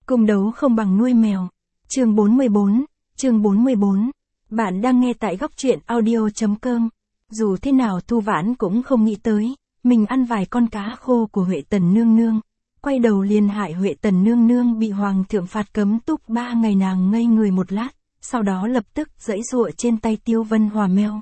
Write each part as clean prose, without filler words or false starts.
Cung đấu không bằng nuôi mèo. Chương 44. Bạn đang nghe tại góc truyện audio.com. Dù thế nào Thu Vãn cũng không nghĩ tới, mình ăn vài con cá khô của Huệ Tần nương nương. Quay đầu liền hại Huệ Tần nương nương bị hoàng thượng phạt cấm túc 3 ngày, nàng ngây người một lát, sau đó lập tức giãy giụa trên tay Tiêu Vân Hòa meo.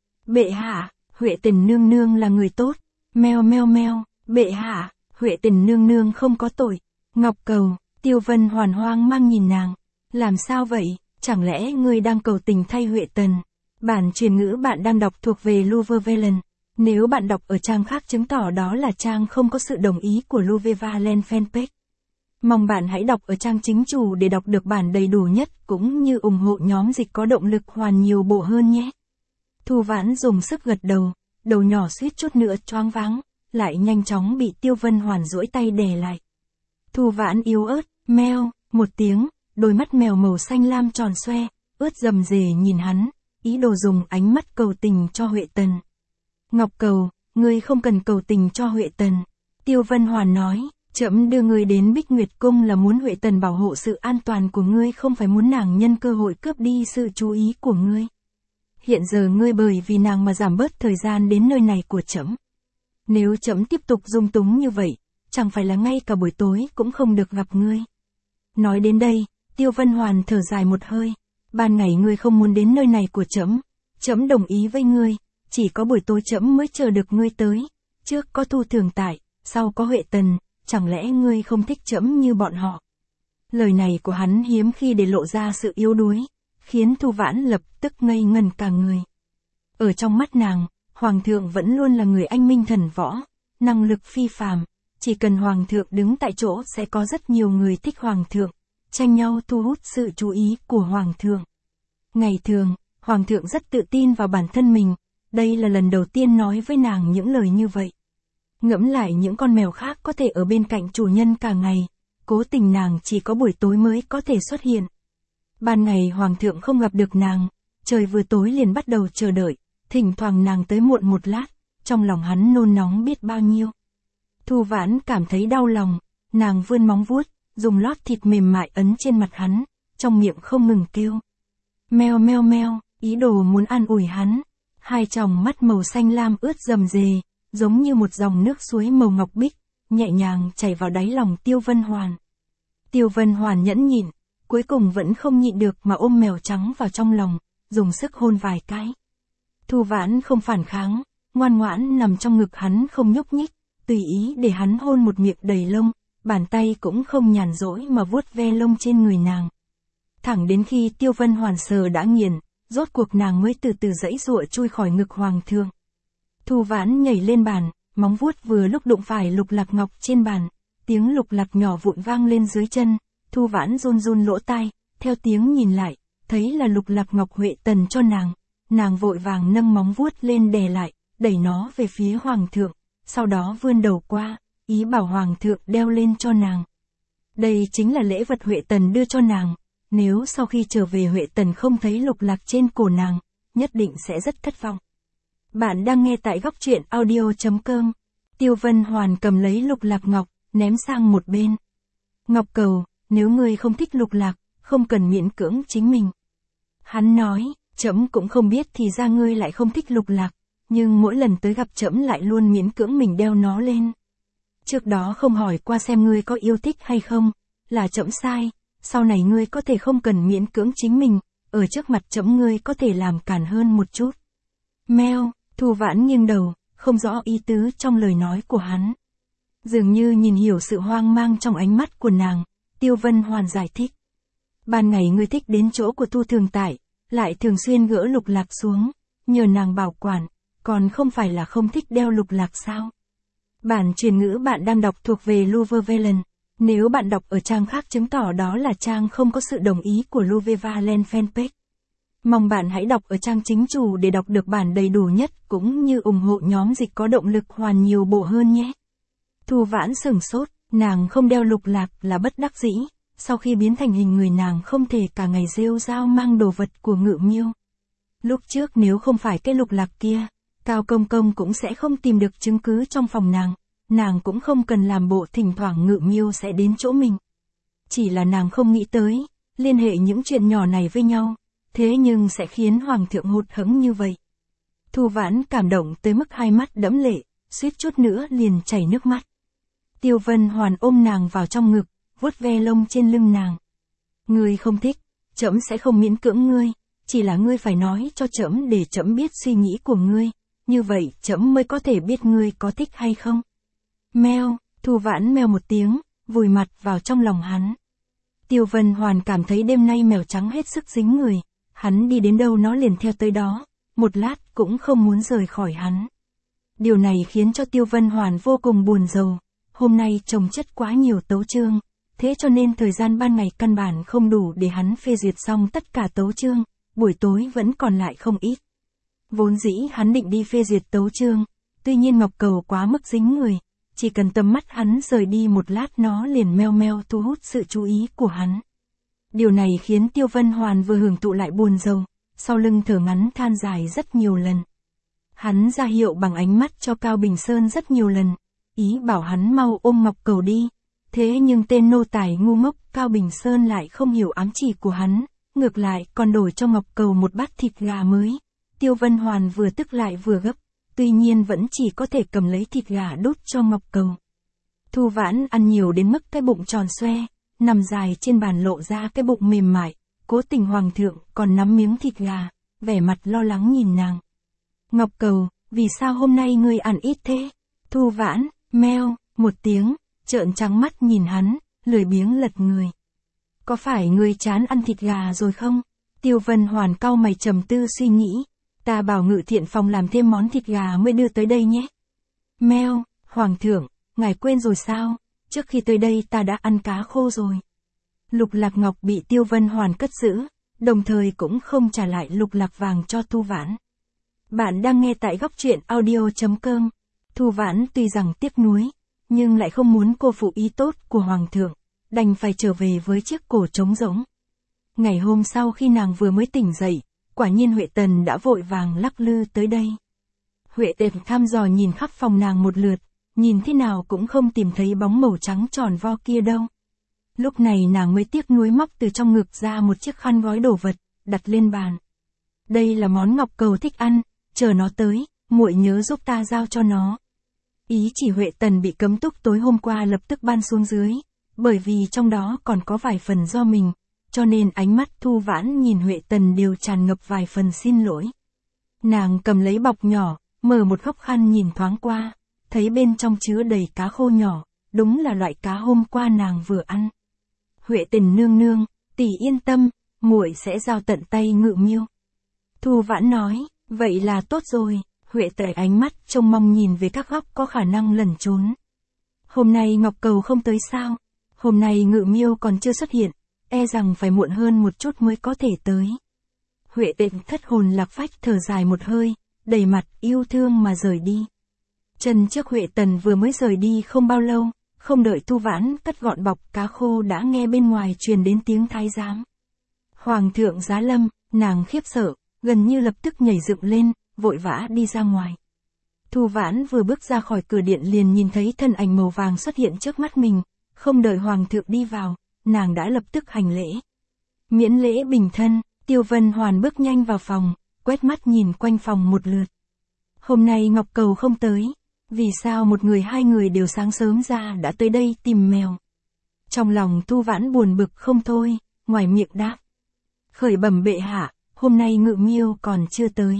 Bệ hạ, Huệ Tần nương nương là người tốt. Meo meo meo, bệ hạ, Huệ Tần nương nương không có tội. Ngọc cầu, Tiêu Vân Hoàn hoang mang nhìn nàng. Làm sao vậy, chẳng lẽ ngươi đang cầu tình thay Huệ Tần? Bản truyền ngữ bạn đang đọc thuộc về Luvervalen. Nếu bạn đọc ở trang khác chứng tỏ đó là trang không có sự đồng ý của Luvervalen fanpage. Mong bạn hãy đọc ở trang chính chủ để đọc được bản đầy đủ nhất cũng như ủng hộ nhóm dịch có động lực hoàn nhiều bộ hơn nhé. Thu Vãn dùng sức gật đầu, đầu nhỏ suýt chút nữa choáng váng, lại nhanh chóng bị Tiêu Vân Hoàn duỗi tay đè lại. Thu Vãn yếu ớt, meo, một tiếng, đôi mắt mèo màu xanh lam tròn xoe, ướt rầm rề nhìn hắn, ý đồ dùng ánh mắt cầu tình cho Huệ Tần. Ngọc cầu, ngươi không cần cầu tình cho Huệ Tần. Tiêu Vân Hoàn nói, trẫm đưa ngươi đến Bích Nguyệt Cung là muốn Huệ Tần bảo hộ sự an toàn của ngươi, không phải muốn nàng nhân cơ hội cướp đi sự chú ý của ngươi. Hiện giờ ngươi bởi vì nàng mà giảm bớt thời gian đến nơi này của trẫm. Nếu trẫm tiếp tục dung túng như vậy, chẳng phải là ngay cả buổi tối cũng không được gặp ngươi. Nói đến đây, Tiêu Vân Hoàn thở dài một hơi. Ban ngày ngươi không muốn đến nơi này của trẫm đồng ý với ngươi, chỉ có buổi tối trẫm mới chờ được ngươi tới. Trước có Thu Thường Tại, sau có Huệ Tần, chẳng lẽ ngươi không thích trẫm như bọn họ? Lời này của hắn hiếm khi để lộ ra sự yếu đuối, khiến Thu Vãn lập tức ngây ngần cả người. Ở trong mắt nàng, Hoàng thượng vẫn luôn là người anh minh thần võ, năng lực phi phàm, chỉ cần Hoàng thượng đứng tại chỗ sẽ có rất nhiều người thích Hoàng thượng, tranh nhau thu hút sự chú ý của Hoàng thượng. Ngày thường, Hoàng thượng rất tự tin vào bản thân mình, đây là lần đầu tiên nói với nàng những lời như vậy. Ngẫm lại những con mèo khác có thể ở bên cạnh chủ nhân cả ngày, cố tình nàng chỉ có buổi tối mới có thể xuất hiện. Ban ngày Hoàng thượng không gặp được nàng, trời vừa tối liền bắt đầu chờ đợi, thỉnh thoảng nàng tới muộn một lát, trong lòng hắn nôn nóng biết bao nhiêu. Thu Vãn cảm thấy đau lòng, nàng vươn móng vuốt, dùng lót thịt mềm mại ấn trên mặt hắn, trong miệng không ngừng kêu. Meo meo meo, ý đồ muốn an ủi hắn. Hai tròng mắt màu xanh lam ướt rầm rề, giống như một dòng nước suối màu ngọc bích, nhẹ nhàng chảy vào đáy lòng Tiêu Vân Hoàn. Tiêu Vân Hoàn nhẫn nhịn, cuối cùng vẫn không nhịn được mà ôm mèo trắng vào trong lòng, dùng sức hôn vài cái. Thu Vãn không phản kháng, ngoan ngoãn nằm trong ngực hắn không nhúc nhích, tùy ý để hắn hôn một miệng đầy lông, bàn tay cũng không nhàn rỗi mà vuốt ve lông trên người nàng. Thẳng đến khi Tiêu Vân Hoàn sờ đã nghiền, rốt cuộc nàng mới từ từ giãy giụa chui khỏi ngực Hoàng thượng. Thu Vãn nhảy lên bàn, móng vuốt vừa lúc đụng phải lục lạc ngọc trên bàn, tiếng lục lạc nhỏ vụn vang lên dưới chân, Thu Vãn run run lỗ tai, theo tiếng nhìn lại, thấy là lục lạc ngọc Huệ Tần cho nàng vội vàng nâng móng vuốt lên đè lại, đẩy nó về phía Hoàng thượng, sau đó vươn đầu qua, ý bảo Hoàng thượng đeo lên cho nàng. Đây chính là lễ vật Huệ Tần đưa cho nàng, nếu sau khi trở về Huệ Tần không thấy lục lạc trên cổ nàng, nhất định sẽ rất thất vọng. Bạn đang nghe tại góc truyện audio.com. Tiêu Vân Hoàn cầm lấy lục lạc ngọc, ném sang một bên. Ngọc cầu, nếu ngươi không thích lục lạc, không cần miễn cưỡng chính mình. Hắn nói, trẫm cũng không biết thì ra ngươi lại không thích lục lạc, nhưng mỗi lần tới gặp trẫm lại luôn miễn cưỡng mình đeo nó lên. Trước đó không hỏi qua xem ngươi có yêu thích hay không, là trẫm sai, sau này ngươi có thể không cần miễn cưỡng chính mình, ở trước mặt trẫm ngươi có thể làm cản hơn một chút. Meo, Thu Vãn nghiêng đầu, không rõ ý tứ trong lời nói của hắn. Dường như nhìn hiểu sự hoang mang trong ánh mắt của nàng, Tiêu Vân Hoàn giải thích. Ban ngày ngươi thích đến chỗ của Thu Thường Tại, lại thường xuyên gỡ lục lạc xuống, nhờ nàng bảo quản, còn không phải là không thích đeo lục lạc sao? Bản truyền ngữ bạn đang đọc thuộc về Luvervalen. Nếu bạn đọc ở trang khác chứng tỏ đó là trang không có sự đồng ý của Luvervalen fanpage. Mong bạn hãy đọc ở trang chính chủ để đọc được bản đầy đủ nhất cũng như ủng hộ nhóm dịch có động lực hoàn nhiều bộ hơn nhé. Thu Vãn sửng sốt, nàng không đeo lục lạc là bất đắc dĩ, sau khi biến thành hình người nàng không thể cả ngày rêu rao mang đồ vật của Ngự Miêu. Lúc trước nếu không phải cái lục lạc kia, Cao Công Công cũng sẽ không tìm được chứng cứ trong phòng nàng cũng không cần làm bộ thỉnh thoảng Ngự Miêu sẽ đến chỗ mình. chỉ là nàng không nghĩ tới, liên hệ những chuyện nhỏ này với nhau, thế nhưng sẽ khiến Hoàng thượng hụt hẫng như vậy. Thu Vãn cảm động tới mức hai mắt đẫm lệ, suýt chút nữa liền chảy nước mắt. Tiêu Vân Hoàn ôm nàng vào trong ngực, vuốt ve lông trên lưng nàng. Ngươi không thích, trẫm sẽ không miễn cưỡng ngươi, chỉ là ngươi phải nói cho trẫm để trẫm biết suy nghĩ của ngươi, như vậy trẫm mới có thể biết ngươi có thích hay không. Meo, Thu Vãn meo một tiếng, vùi mặt vào trong lòng hắn. Tiêu Vân Hoàn cảm thấy đêm nay mèo trắng hết sức dính người, hắn đi đến đâu nó liền theo tới đó, một lát cũng không muốn rời khỏi hắn. Điều này khiến cho Tiêu Vân Hoàn vô cùng buồn rầu, hôm nay chồng chất quá nhiều tấu chương, thế cho nên thời gian ban ngày căn bản không đủ để hắn phê duyệt xong tất cả tấu chương, buổi tối vẫn còn lại không ít. Vốn dĩ hắn định đi phê duyệt tấu chương, tuy nhiên Ngọc Cầu quá mức dính người, chỉ cần tầm mắt hắn rời đi một lát nó liền meo meo thu hút sự chú ý của hắn. Điều này khiến Tiêu Vân Hoàn vừa hưởng thụ lại buồn rầu, sau lưng thở ngắn than dài rất nhiều lần. Hắn ra hiệu bằng ánh mắt cho Cao Bình Sơn rất nhiều lần, ý bảo hắn mau ôm Ngọc Cầu đi. Thế nhưng tên nô tài ngu ngốc Cao Bình Sơn lại không hiểu ám chỉ của hắn, ngược lại còn đổi cho Ngọc Cầu một bát thịt gà mới. Tiêu Vân Hoàn vừa tức lại vừa gấp, tuy nhiên vẫn chỉ có thể cầm lấy thịt gà đút cho Ngọc Cầu. Thu Vãn ăn nhiều đến mức cái bụng tròn xoe, nằm dài trên bàn lộ ra cái bụng mềm mại, cố tình Hoàng thượng còn nắm miếng thịt gà, vẻ mặt lo lắng nhìn nàng. Ngọc Cầu, vì sao hôm nay ngươi ăn ít thế? Thu Vãn, meo, một tiếng, trợn trắng mắt nhìn hắn, lười biếng lật người. Có phải ngươi chán ăn thịt gà rồi không? Tiêu Vân Hoàn cau mày trầm tư suy nghĩ. Ta bảo Ngự Thiện Phòng làm thêm món thịt gà mới đưa tới đây nhé. Meo, Hoàng thượng, ngài quên rồi sao? Trước khi tới đây ta đã ăn cá khô rồi. Lục lạc ngọc bị Tiêu Vân Hoàn cất giữ, đồng thời cũng không trả lại lục lạc vàng cho Thu Vãn. Bạn đang nghe tại góc truyện audio.com. Thu Vãn tuy rằng tiếc nuối, nhưng lại không muốn cô phụ ý tốt của Hoàng thượng, đành phải trở về với chiếc cổ trống rỗng. Ngày hôm sau khi nàng vừa mới tỉnh dậy, quả nhiên Huệ Tần đã vội vàng lắc lư tới đây. Huệ Tần thăm dò nhìn khắp phòng nàng một lượt, nhìn thế nào cũng không tìm thấy bóng màu trắng tròn vo kia đâu. Lúc này nàng mới tiếc nuối móc từ trong ngực ra một chiếc khăn gói đồ vật, đặt lên bàn. Đây là món Ngọc Cầu thích ăn, chờ nó tới, muội nhớ giúp ta giao cho nó. Ý chỉ Huệ Tần bị cấm túc tối hôm qua lập tức ban xuống dưới, bởi vì trong đó còn có vài phần do mình, cho nên ánh mắt Thu Vãn nhìn Huệ Tần đều tràn ngập vài phần xin lỗi. Nàng cầm lấy bọc nhỏ, mở một góc khăn nhìn thoáng qua, thấy bên trong chứa đầy cá khô nhỏ, đúng là loại cá hôm qua nàng vừa ăn. Huệ Tần nương nương, tỷ yên tâm, muội sẽ giao tận tay Ngự Miêu. Thu Vãn nói, vậy là tốt rồi. Huệ Tần ánh mắt trông mong nhìn về các góc có khả năng lẩn trốn. Hôm nay Ngọc Cầu không tới sao? Hôm nay Ngự Miêu còn chưa xuất hiện, e rằng phải muộn hơn một chút mới có thể tới. Huệ Tần thất hồn lạc phách thở dài một hơi, đầy mặt yêu thương mà rời đi. Chân trước Huệ Tần vừa mới rời đi không bao lâu, không đợi Thu Vãn cất gọn bọc cá khô đã nghe bên ngoài truyền đến tiếng thái giám. Hoàng thượng giá lâm, nàng khiếp sợ, gần như lập tức nhảy dựng lên, vội vã đi ra ngoài. Thu Vãn vừa bước ra khỏi cửa điện liền nhìn thấy thân ảnh màu vàng xuất hiện trước mắt mình, không đợi Hoàng thượng đi vào, nàng đã lập tức hành lễ. Miễn lễ bình thân, Tiêu Vân Hoàn bước nhanh vào phòng, quét mắt nhìn quanh phòng một lượt. Hôm nay Ngọc Cầu không tới, vì sao một người hai người đều sáng sớm ra đã tới đây tìm mèo? Trong lòng Thu Vãn buồn bực không thôi, ngoài miệng đáp. Khởi bẩm bệ hạ, hôm nay Ngự Miêu còn chưa tới.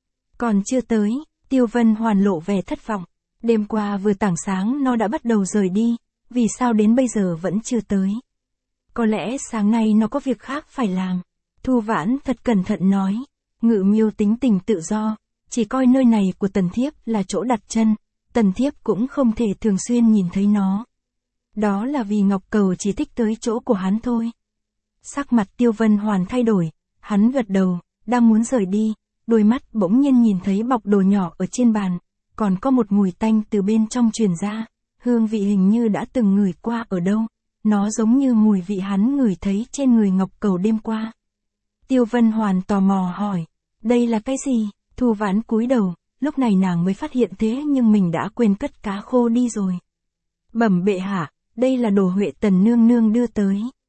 Còn chưa tới, Tiêu Vân Hoàn lộ vẻ thất vọng. Đêm qua vừa tảng sáng nó đã bắt đầu rời đi, vì sao đến bây giờ vẫn chưa tới? Có lẽ sáng nay nó có việc khác phải làm. Thu Vãn thật cẩn thận nói. Ngự Miêu tính tình tự do, chỉ coi nơi này của Tần Thiếp là chỗ đặt chân, Tần Thiếp cũng không thể thường xuyên nhìn thấy nó. Đó là vì Ngọc Cầu chỉ thích tới chỗ của hắn thôi. Sắc mặt Tiêu Vân Hoàn thay đổi, hắn gật đầu, đang muốn rời đi, đôi mắt bỗng nhiên nhìn thấy bọc đồ nhỏ ở trên bàn, còn có một mùi tanh từ bên trong truyền ra, hương vị hình như đã từng ngửi qua ở đâu, nó giống như mùi vị hắn ngửi thấy trên người Ngọc Cầu đêm qua. Tiêu Vân Hoàn tò mò hỏi, đây là cái gì? Thu Vãn cúi đầu, lúc này nàng mới phát hiện thế nhưng mình đã quên cất cá khô đi rồi. Bẩm bệ hạ, đây là đồ Huệ Tần nương nương đưa tới.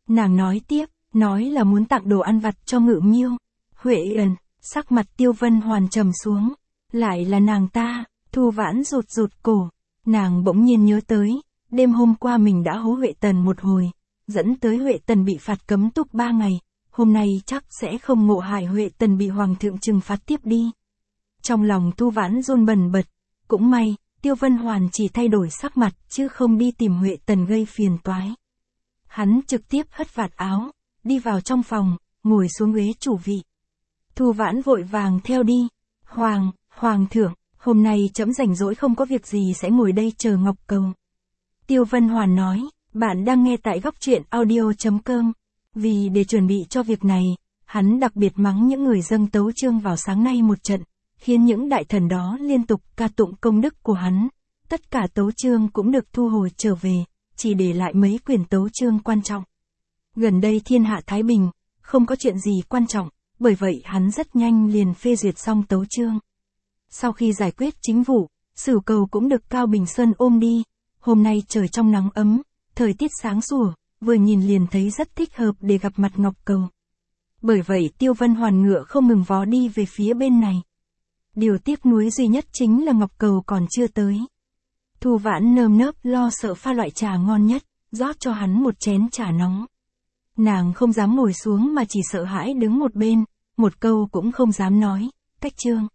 Nàng nói tiếp, nói là muốn tặng đồ ăn vặt cho Ngự Miêu. Huệ Ẩn, sắc mặt Tiêu Vân Hoàn trầm xuống. Lại là nàng ta, Thu Vãn rụt rụt cổ. Nàng bỗng nhiên nhớ tới, đêm hôm qua mình đã hố Huệ Tần một hồi, dẫn tới Huệ Tần bị phạt cấm túc 3 ngày. Hôm nay chắc sẽ không ngộ hại Huệ Tần bị Hoàng thượng trừng phạt tiếp đi. Trong lòng Thu Vãn run bần bật. Cũng may, Tiêu Vân Hoàn chỉ thay đổi sắc mặt chứ không đi tìm Huệ Tần gây phiền toái. Hắn trực tiếp hất vạt áo, đi vào trong phòng, ngồi xuống ghế chủ vị. Thu Vãn vội vàng theo đi. Hoàng thượng, hôm nay trẫm rảnh rỗi không có việc gì sẽ ngồi đây chờ Ngọc Cầu. Tiêu Vân Hoàn nói, bạn đang nghe tại góc truyện audio.com. Vì để chuẩn bị cho việc này, hắn đặc biệt mắng những người dâng tấu chương vào sáng nay một trận, khiến những đại thần đó liên tục ca tụng công đức của hắn. Tất cả tấu chương cũng được thu hồi trở về, chỉ để lại mấy quyển tấu chương quan trọng. Gần đây thiên hạ thái bình, không có chuyện gì quan trọng, bởi vậy hắn rất nhanh liền phê duyệt xong tấu chương. Sau khi giải quyết chính vụ, Sửu Cầu cũng được Cao Bình Sơn ôm đi. Hôm nay trời trong nắng ấm, thời tiết sáng sủa, vừa nhìn liền thấy rất thích hợp để gặp mặt Ngọc Cầu. Bởi vậy Tiêu Vân Hoàn ngựa không ngừng vó đi về phía bên này. Điều tiếc nuối duy nhất chính là Ngọc Cầu còn chưa tới. Thu Vãn nơm nớp lo sợ pha loại trà ngon nhất, rót cho hắn một chén trà nóng. Nàng không dám ngồi xuống mà chỉ sợ hãi đứng một bên, một câu cũng không dám nói. Cách chương.